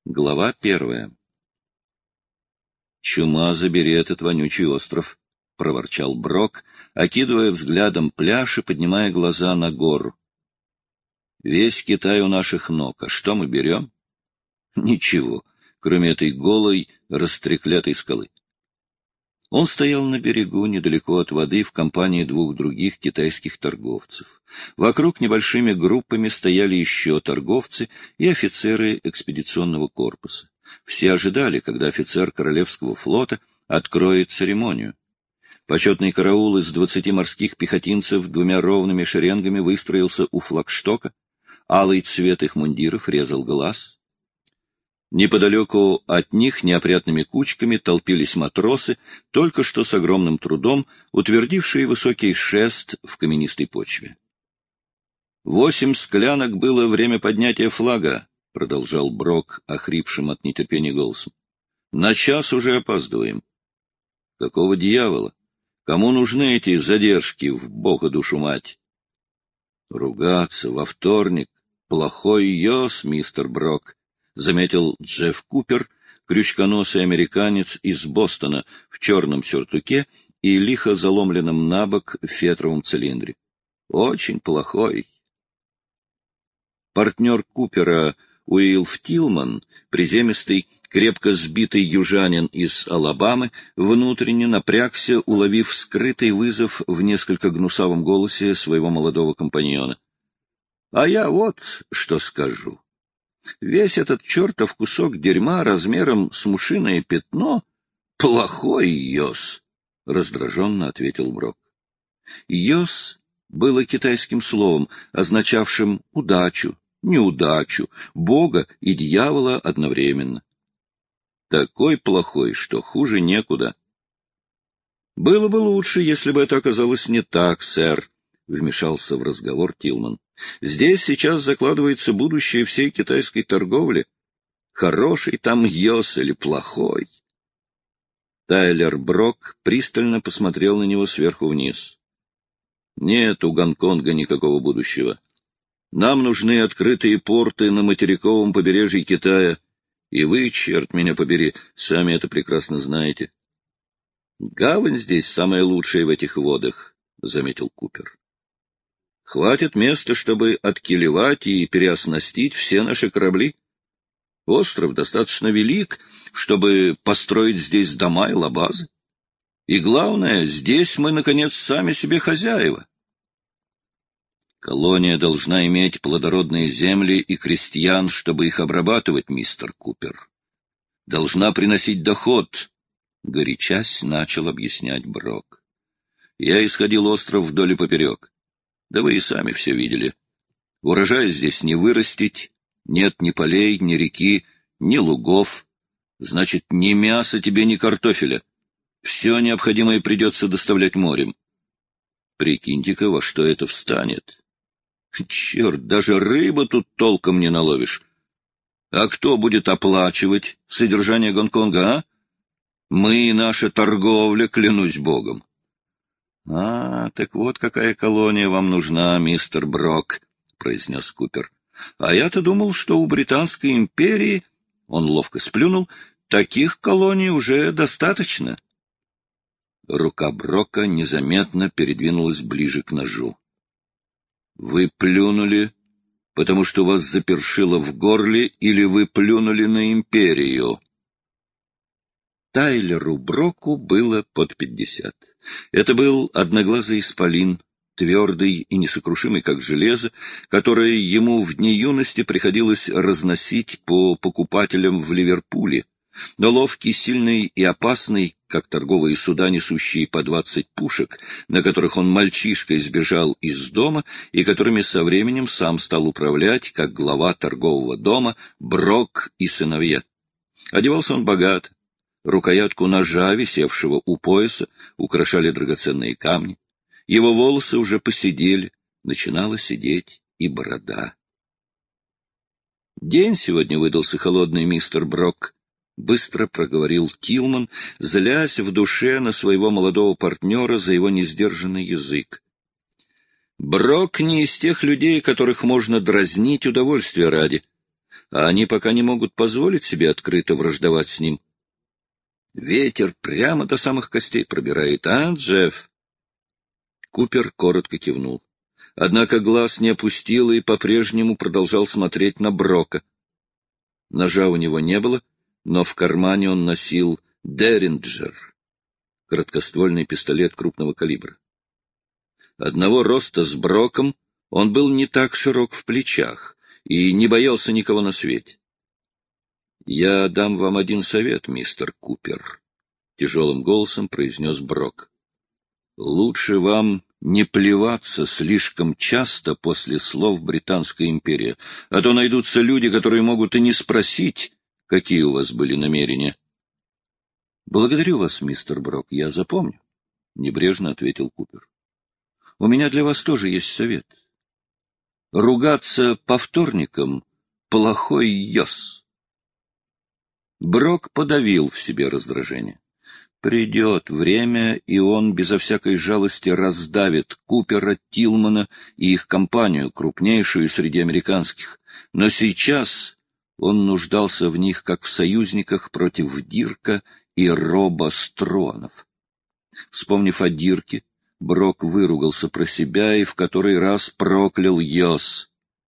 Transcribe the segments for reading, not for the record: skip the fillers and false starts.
Глава 1. «Чума, забери этот вонючий остров», — проворчал Брок, окидывая взглядом пляж и поднимая глаза на гору. «Весь Китай у наших ног, а что мы берем? Ничего, кроме этой голой, растреклятой скалы». Он стоял на берегу, недалеко от воды, в компании двух других китайских торговцев. Вокруг небольшими группами стояли еще торговцы и офицеры экспедиционного корпуса. Все ожидали, когда офицер Королевского флота откроет церемонию. Почетный караул из 20 морских пехотинцев двумя ровными шеренгами выстроился у флагштока. Алый цвет их мундиров резал глаз. Неподалеку от них неопрятными кучками толпились матросы, только что с огромным трудом утвердившие высокий шест в каменистой почве. 8 склянок было время поднятия флага, — продолжал Брок, охрипшим от нетерпения голосом. — На час уже опаздываем. — Какого дьявола? Кому нужны эти задержки, в бога душу мать? — Ругаться во вторник — плохой ёс, мистер Брок, — заметил Джефф Купер, крючконосый американец из Бостона в черном сюртуке и лихо заломленном набок фетровом цилиндре. — Очень плохой. Партнер Купера Уилф Тилман, приземистый, крепко сбитый южанин из Алабамы, внутренне напрягся, уловив скрытый вызов в несколько гнусавом голосе своего молодого компаньона. — А я вот что скажу. Весь этот чертов кусок дерьма размером с мышиное пятно — плохой йос, — раздраженно ответил Брок. Йос было китайским словом, означавшим удачу, неудачу, бога и дьявола одновременно. Такой плохой, что хуже некуда. — Было бы лучше, если бы это оказалось не так, сэр, — вмешался в разговор Тилман. — Здесь сейчас закладывается будущее всей китайской торговли. Хороший там йос или плохой? Тайлер Брок пристально посмотрел на него сверху вниз. — Нет у Гонконга никакого будущего. Нам нужны открытые порты на материковом побережье Китая, и вы, черт меня побери, сами это прекрасно знаете. — Гавань здесь самая лучшая в этих водах, — заметил Купер. — Хватит места, чтобы откилевать и переоснастить все наши корабли. Остров достаточно велик, чтобы построить здесь дома и лабазы. И главное, здесь мы, наконец, сами себе хозяева. Колония должна иметь плодородные земли и крестьян, чтобы их обрабатывать, мистер Купер. Должна приносить доход, — горячась начал объяснять Брок. Я исходил остров вдоль и поперек. Да вы и сами все видели. Урожая здесь не вырастить, нет ни полей, ни реки, ни лугов. Значит, ни мяса тебе, ни картофеля. Все необходимое придется доставлять морем. Прикиньте-ка, во что это встанет. Черт, даже рыбу тут толком не наловишь. А кто будет оплачивать содержание Гонконга, а? Мы и наша торговля, клянусь богом. — А, так вот какая колония вам нужна, мистер Брок, — произнес Купер. — А я-то думал, что у Британской империи, — он ловко сплюнул, — таких колоний уже достаточно. Рука Брока незаметно передвинулась ближе к ножу. — Вы плюнули, потому что вас запершило в горле, или вы плюнули на империю? Тайлеру Броку было под 50. Это был одноглазый исполин, твердый и несокрушимый, как железо, которое ему в дни юности приходилось разносить по покупателям в Ливерпуле, но ловкий, сильный и опасный, как торговые суда, несущие по 20 пушек, на которых он мальчишкой сбежал из дома и которыми со временем сам стал управлять, как глава торгового дома, Брок и сыновья. Одевался он богато. Рукоятку ножа, висевшего у пояса, украшали драгоценные камни. Его волосы уже поседели, начинала седеть и борода. День сегодня выдался холодный, мистер Брок, — быстро проговорил Тилман, злясь в душе на своего молодого партнера за его несдержанный язык. Брок не из тех людей, которых можно дразнить удовольствия ради. а они пока не могут позволить себе открыто враждовать с ним. Ветер прямо до самых костей пробирает, а, Джефф?» Купер коротко кивнул. Однако глаз не опустил и по-прежнему продолжал смотреть на Брока. Ножа у него не было, но в кармане он носил Деринджер, короткоствольный пистолет крупного калибра. Одного роста с Броком, он был не так широк в плечах и не боялся никого на свете. «Я дам вам один совет, мистер Купер», — тяжелым голосом произнес Брок. «Лучше вам не плеваться слишком часто после слов «Британская империя», а то найдутся люди, которые могут и не спросить, какие у вас были намерения». «Благодарю вас, мистер Брок, я запомню», — небрежно ответил Купер. «У меня для вас тоже есть совет. Ругаться по вторникам — плохой ёс». Брок подавил в себе раздражение. Придет время, и он безо всякой жалости раздавит Купера, Тилмана и их компанию, крупнейшую среди американских. Но сейчас он нуждался в них, как в союзниках против Дирка и Роба Струанов. Вспомнив о Дирке, Брок выругался про себя и в который раз проклял Йос.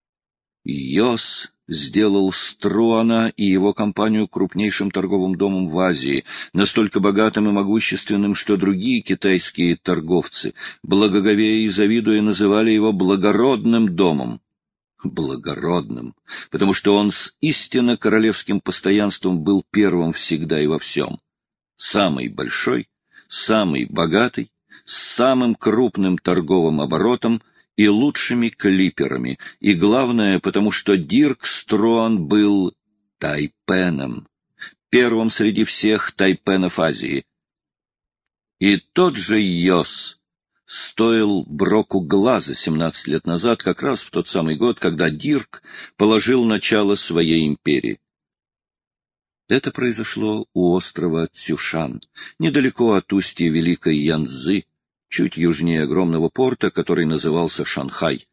Йос сделал Струана и его компанию крупнейшим торговым домом в Азии, настолько богатым и могущественным, что другие китайские торговцы, благоговея и завидуя, называли его благородным домом. Благородным, потому что он с истинно королевским постоянством был первым всегда и во всем. Самый большой, самый богатый, с самым крупным торговым оборотом и лучшими клиперами, и главное, потому что Дирк Струан был тайпеном, первым среди всех тайпенов Азии. И тот же Йос стоил Броку глаза 17 лет назад, как раз в тот самый год, когда Дирк положил начало своей империи. Это произошло у острова Цюшан, недалеко от устья Великой Янцзы, чуть южнее огромного порта, который назывался Шанхай.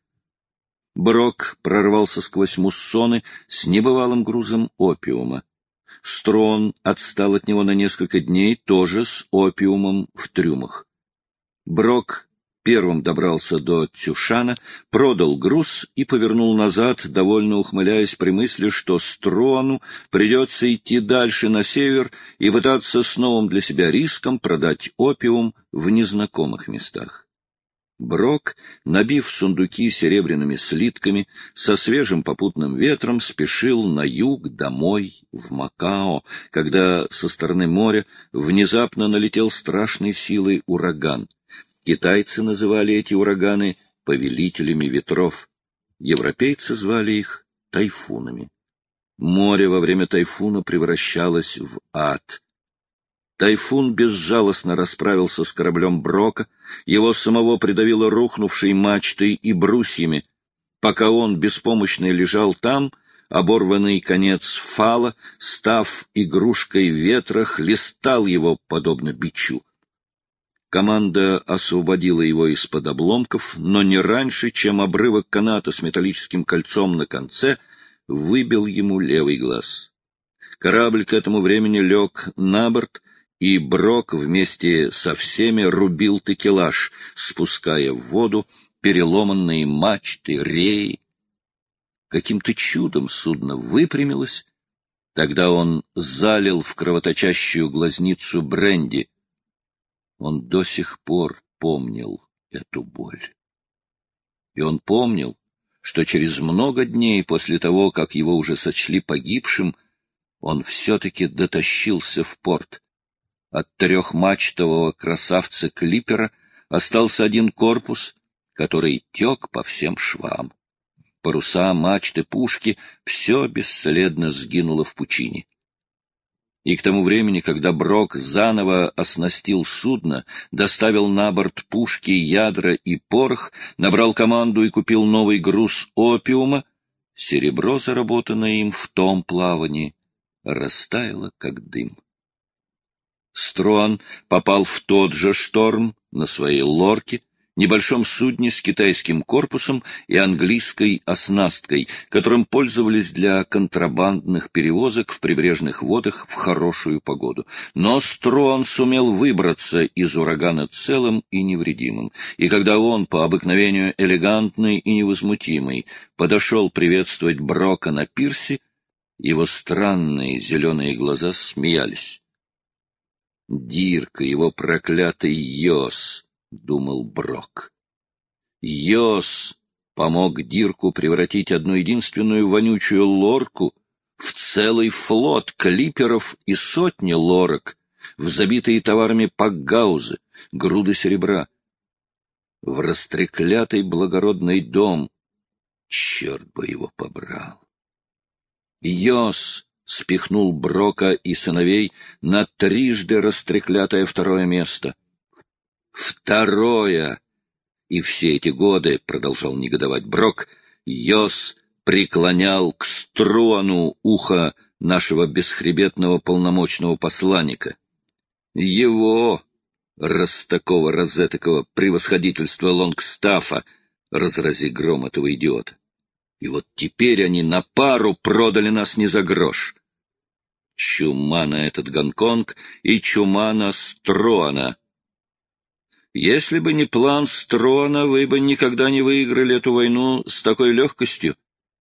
Брок прорвался сквозь муссоны с небывалым грузом опиума. Струан отстал от него на несколько дней, тоже с опиумом в трюмах. Брок первым добрался до Цюшана, продал груз и повернул назад, довольно ухмыляясь при мысли, что Струану придется идти дальше на север и пытаться с новым для себя риском продать опиум в незнакомых местах. Брок, набив сундуки серебряными слитками, со свежим попутным ветром спешил на юг домой, в Макао, когда со стороны моря внезапно налетел страшной силой ураган. Китайцы называли эти ураганы повелителями ветров. Европейцы звали их тайфунами. Море во время тайфуна превращалось в ад. Тайфун безжалостно расправился с кораблем Брока, его самого придавило рухнувшей мачтой и брусьями. Пока он беспомощно лежал там, оборванный конец фала, став игрушкой ветра, хлестал его, подобно бичу. Команда освободила его из-под обломков, но не раньше, чем обрывок каната с металлическим кольцом на конце выбил ему левый глаз. Корабль к этому времени лег на борт, и Брок вместе со всеми рубил такелаж, спуская в воду переломанные мачты, реи. Каким-то чудом судно выпрямилось, тогда он залил в кровоточащую глазницу бренди. Он до сих пор помнил эту боль. И он помнил, что через много дней после того, как его уже сочли погибшим, он все-таки дотащился в порт. От трехмачтового красавца-клипера остался один корпус, который тек по всем швам. Паруса, мачты, пушки — все бесследно сгинуло в пучине. И к тому времени, когда Брок заново оснастил судно, доставил на борт пушки, ядра и порох, набрал команду и купил новый груз опиума, серебро, заработанное им в том плавании, растаяло, как дым. Струан попал в тот же шторм на своей лорке небольшом судне с китайским корпусом и английской оснасткой, которым пользовались для контрабандных перевозок в прибрежных водах в хорошую погоду. Но Струан сумел выбраться из урагана целым и невредимым, и когда он, по обыкновению элегантный и невозмутимый, подошел приветствовать Брока на пирсе, его странные зеленые глаза смеялись. «Дирка, его проклятый Йос!» — думал Брок. Йос помог Дирку превратить одну единственную вонючую лорку в целый флот клиперов и сотни лорок, в забитые товарами пакгаузы, груды серебра, в растреклятый благородный дом. Черт бы его побрал! Йос спихнул Брока и сыновей на трижды растреклятое второе место. Второе! И все эти годы, — продолжал негодовать Брок, — Йос преклонял к Струану ухо нашего бесхребетного полномочного посланника. Его, такого розетокого превосходительства Лонгстаффа, разрази гром этого идиота. И вот теперь они на пару продали нас не за грош. Чума на этот Гонконг и чума на Струана. Если бы не план Струана, вы бы никогда не выиграли эту войну с такой легкостью.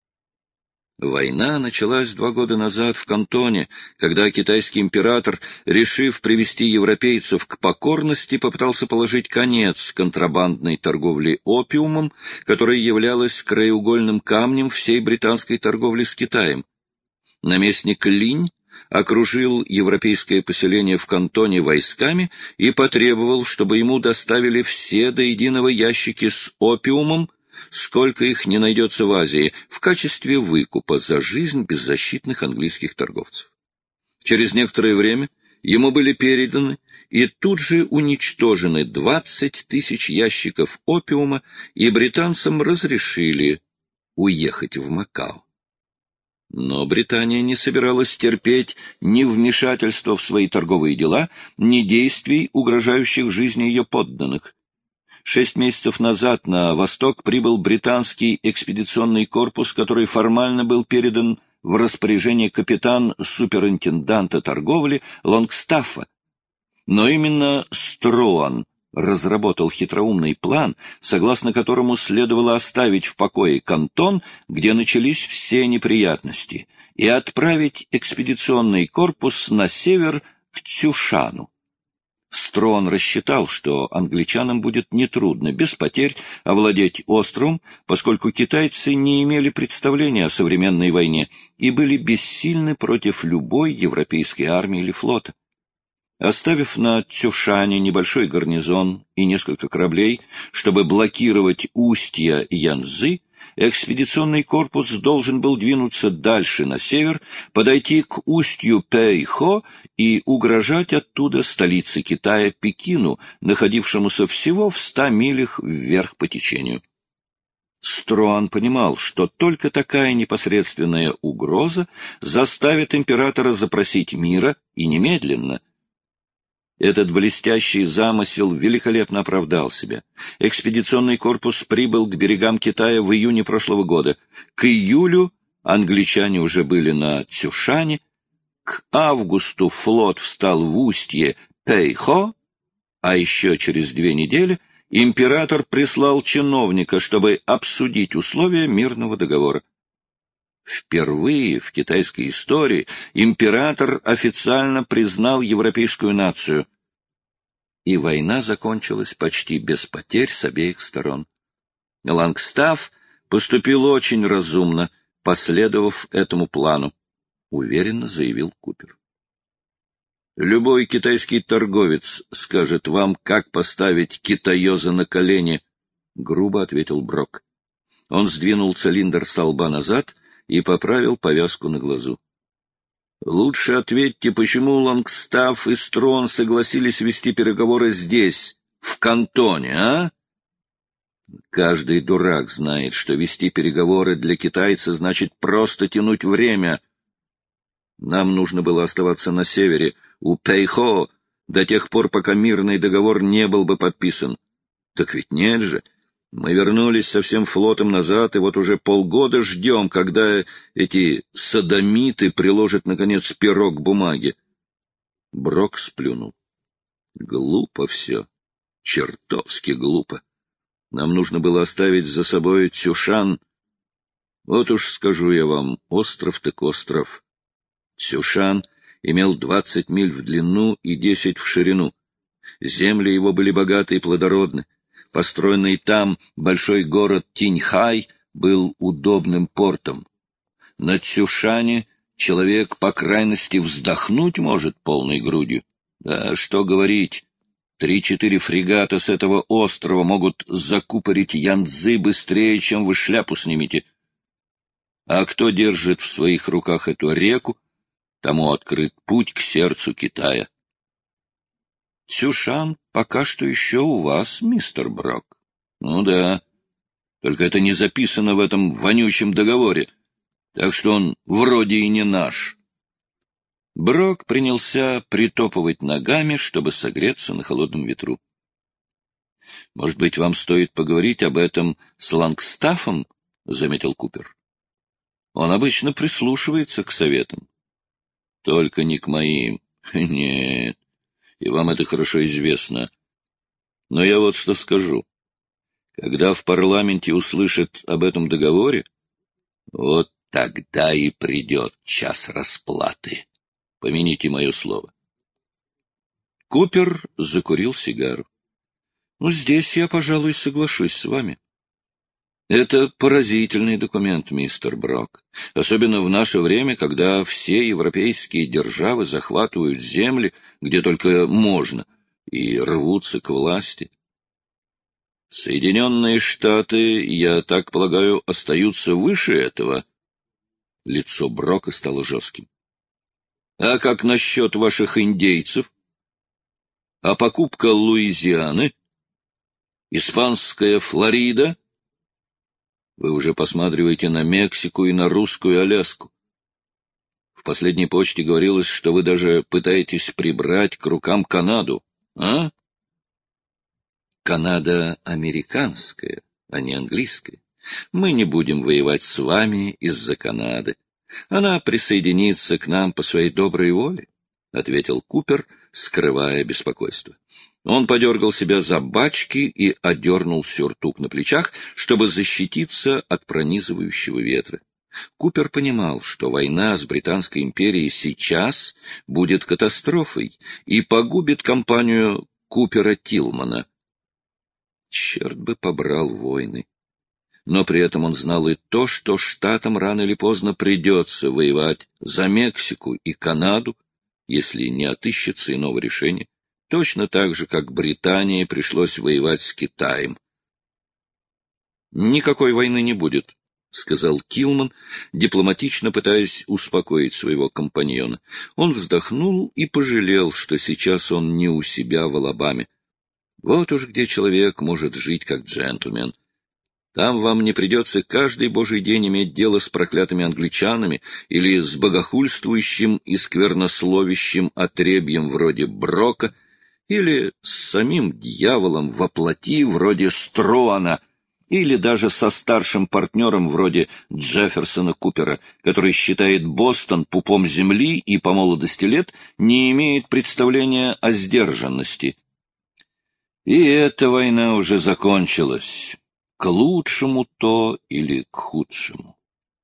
Война началась 2 года назад в Кантоне, когда китайский император, решив привести европейцев к покорности, попытался положить конец контрабандной торговле опиумом, которая являлась краеугольным камнем всей британской торговли с Китаем. Наместник Линь окружил европейское поселение в Кантоне войсками и потребовал, чтобы ему доставили все до единого ящики с опиумом, сколько их не найдется в Азии, в качестве выкупа за жизнь беззащитных английских торговцев. Через некоторое время ему были переданы и тут же уничтожены 20 тысяч ящиков опиума, и британцам разрешили уехать в Макао. Но Британия не собиралась терпеть ни вмешательства в свои торговые дела, ни действий, угрожающих жизни ее подданных. 6 месяцев назад на восток прибыл британский экспедиционный корпус, который формально был передан в распоряжение капитан-суперинтенданта торговли Лонгстаффа. Но именно Струан разработал хитроумный план, согласно которому следовало оставить в покое Кантон, где начались все неприятности, и отправить экспедиционный корпус на север к Цюшану. Струан рассчитал, что англичанам будет нетрудно, без потерь, овладеть островом, поскольку китайцы не имели представления о современной войне и были бессильны против любой европейской армии или флота. Оставив на Цюшане небольшой гарнизон и несколько кораблей, чтобы блокировать устья Янцзы, экспедиционный корпус должен был двинуться дальше на север, подойти к устью Пэйхо и угрожать оттуда столице Китая Пекину, находившемуся всего в 100 милях вверх по течению. Струан понимал, что только такая непосредственная угроза заставит императора запросить мира, и немедленно. Этот блестящий замысел великолепно оправдал себя. Экспедиционный корпус прибыл к берегам Китая в июне прошлого года. К июлю англичане уже были на Цюшане. К августу флот встал в устье Пэйхо, а еще через 2 недели император прислал чиновника, чтобы обсудить условия мирного договора. Впервые в китайской истории император официально признал европейскую нацию, и война закончилась почти без потерь с обеих сторон. Лонгстафф поступил очень разумно, последовав этому плану, уверенно заявил Купер. Любой китайский торговец скажет вам, как поставить китаёза на колени, — грубо ответил Брок. Он сдвинул цилиндр со лба назад и поправил повязку на глазу. Лучше ответьте, почему Лонгстафф и Струан согласились вести переговоры здесь, в Кантоне, а? Каждый дурак знает, что вести переговоры для китайца значит просто тянуть время. Нам нужно было оставаться на севере, у Пэйхо, до тех пор, пока мирный договор не был бы подписан. Так ведь нет же. Мы вернулись со всем флотом назад, и вот уже полгода ждем, когда эти содомиты приложат, наконец, перо к бумаге. Брок сплюнул. Глупо все. Чертовски глупо. Нам нужно было оставить за собой Цюшан. Вот уж скажу я вам, остров так остров. Цюшан имел 20 миль в длину и 10 в ширину. Земли его были богаты и плодородны. Построенный там большой город Тиньхай был удобным портом. На Цюшане человек, по крайности, вздохнуть может полной грудью. Да что говорить, 3-4 фрегата с этого острова могут закупорить Янцзы быстрее, чем вы шляпу снимете. А кто держит в своих руках эту реку, тому открыт путь к сердцу Китая. Цюшан пока что еще у вас, мистер Брок. Ну да, только это не записано в этом вонючем договоре, так что он вроде и не наш. Брок принялся притопывать ногами, чтобы согреться на холодном ветру. — Может быть, вам стоит поговорить об этом с Лангстаффом? — заметил Купер. — Он обычно прислушивается к советам. — Только не к моим. Нет, и вам это хорошо известно. Но я вот что скажу. Когда в парламенте услышат об этом договоре, вот тогда и придет час расплаты. Помяните мое слово. Купер закурил сигару. Ну, здесь я, пожалуй, соглашусь с вами. Это поразительный документ, мистер Брок, особенно в наше время, когда все европейские державы захватывают земли, где только можно, и рвутся к власти. Соединенные Штаты, я так полагаю, остаются выше этого. Лицо Брока стало жестким. А как насчет ваших индейцев? А покупка Луизианы? Испанская Флорида? Вы уже посматриваете на Мексику и на русскую Аляску. В последней почте говорилось, что вы даже пытаетесь прибрать к рукам Канаду, а? Канада американская, а не английская. Мы не будем воевать с вами из-за Канады. Она присоединится к нам по своей доброй воле, — ответил Купер, скрывая беспокойство. Он подергал себя за бачки и одернул сюртук на плечах, чтобы защититься от пронизывающего ветра. Купер понимал, что война с Британской империей сейчас будет катастрофой и погубит компанию Купера Тилмана. Черт бы побрал войны. Но при этом он знал и то, что штатам рано или поздно придется воевать за Мексику и Канаду, если не отыщется иного решения, точно так же, как Британии пришлось воевать с Китаем. «Никакой войны не будет», — сказал Тилман, дипломатично пытаясь успокоить своего компаньона. Он вздохнул и пожалел, что сейчас он не у себя в Алабаме. Вот уж где человек может жить как джентльмен. Там вам не придется каждый божий день иметь дело с проклятыми англичанами или с богохульствующим и сквернословящим отребьем вроде Брока, или с самим дьяволом во плоти вроде Струана, или даже со старшим партнером вроде Джефферсона Купера, который считает Бостон пупом земли и по молодости лет не имеет представления о сдержанности. И эта война уже закончилась. К лучшему то или к худшему.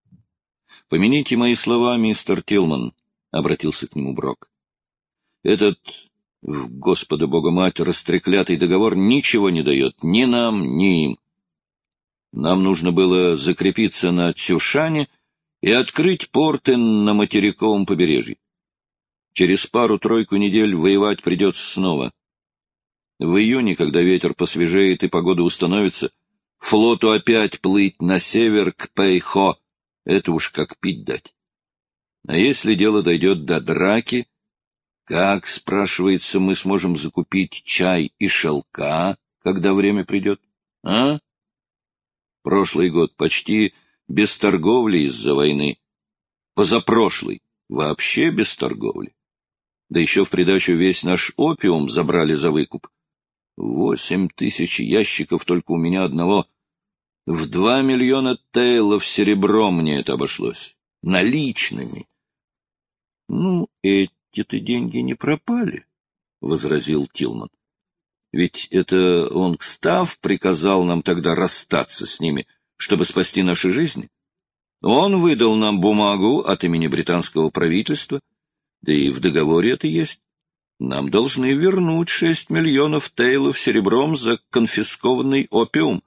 — Помяните мои слова, мистер Тилман, — обратился к нему Брок. — Этот, в Господа Бога мать, растреклятый договор ничего не дает ни нам, ни им. Нам нужно было закрепиться на Цюшане и открыть порты на материковом побережье. Через пару-тройку недель воевать придется снова. В июне, когда ветер посвежеет и погода установится, флоту опять плыть на север к Пэйхо. Это уж как пить дать. А если дело дойдет до драки, как, спрашивается, мы сможем закупить чай и шелка, когда время придет? А? Прошлый год почти без торговли из-за войны. Позапрошлый вообще без торговли. Да еще в придачу весь наш опиум забрали за выкуп. 8000 ящиков только у меня одного. В 2 миллиона тейлов серебром мне это обошлось. Наличными. — Ну, эти-то деньги не пропали, — возразил Тилман. — Ведь это Лонгстафф приказал нам тогда расстаться с ними, чтобы спасти наши жизни. Он выдал нам бумагу от имени британского правительства, да и в договоре это есть. Нам должны вернуть 6 миллионов тейлов серебром за конфискованный опиум.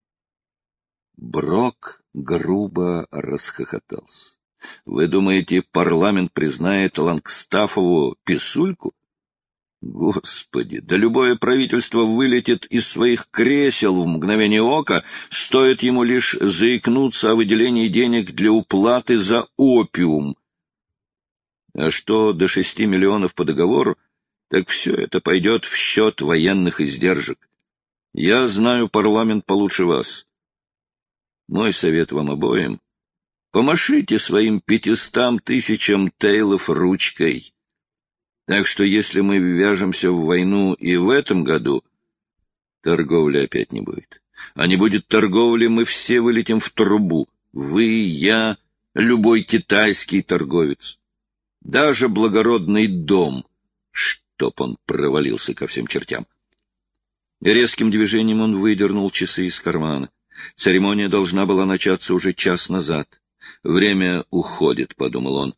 Брок грубо расхохотался. — Вы думаете, парламент признает Лонгстаффову писульку? Господи, да любое правительство вылетит из своих кресел в мгновение ока, стоит ему лишь заикнуться о выделении денег для уплаты за опиум. А что до 6 миллионов по договору, так все это пойдет в счет военных издержек. Я знаю парламент получше вас. Мой совет вам обоим — помашите своим 500 000 тейлов ручкой. Так что если мы ввяжемся в войну и в этом году, торговли опять не будет. А не будет торговли, мы все вылетим в трубу. Вы, я, любой китайский торговец. Даже благородный дом, чтоб он провалился ко всем чертям. Резким движением он выдернул часы из кармана. Церемония должна была начаться уже час назад. «Время уходит», — подумал он.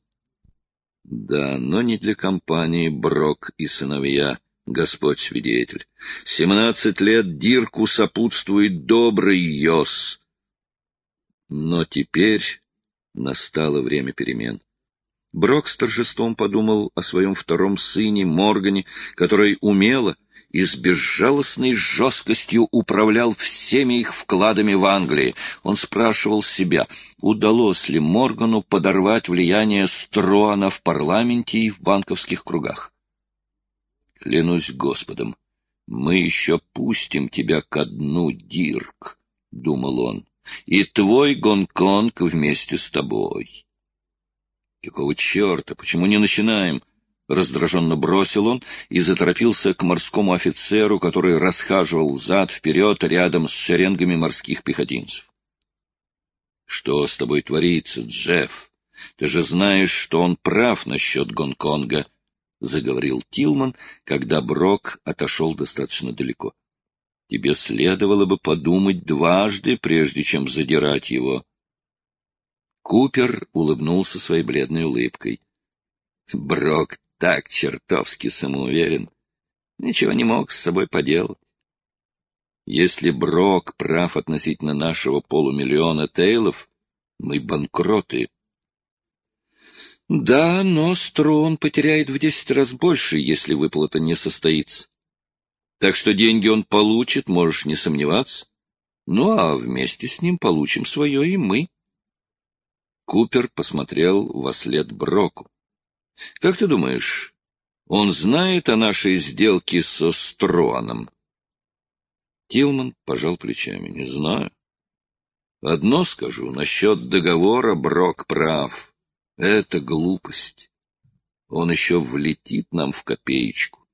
Да, но не для компании Брок и сыновья, Господь свидетель. 17 лет Дирку сопутствует добрый Йос. Но теперь настало время перемен. Брок с торжеством подумал о своем втором сыне Моргане, который умело и с безжалостной жесткостью управлял всеми их вкладами в Англии. Он спрашивал себя, удалось ли Моргану подорвать влияние Строана в парламенте и в банковских кругах. «Клянусь Господом, мы еще пустим тебя ко дну, Дирк», — думал он, — «и твой Гонконг вместе с тобой». «Какого черта? Почему не начинаем?» Раздраженно бросил он и заторопился к морскому офицеру, который расхаживал взад-вперед рядом с шеренгами морских пехотинцев. — Что с тобой творится, Джефф? Ты же знаешь, что он прав насчет Гонконга, — заговорил Тилман, когда Брок отошел достаточно далеко. — Тебе следовало бы подумать дважды, прежде чем задирать его. Купер улыбнулся своей бледной улыбкой. — Брок так чертовски самоуверен. Ничего не мог с собой поделать. Если Брок прав относительно нашего 500 000 тейлов, мы банкроты. Да, но Строн потеряет в 10 раз больше, если выплата не состоится. Так что деньги он получит, можешь не сомневаться. Ну, а вместе с ним получим свое и мы. Купер посмотрел вослед Броку. — Как ты думаешь, он знает о нашей сделке со Строаном? Тилман пожал плечами. — Не знаю. Одно скажу, насчет договора Брок прав. Это глупость. Он еще влетит нам в копеечку.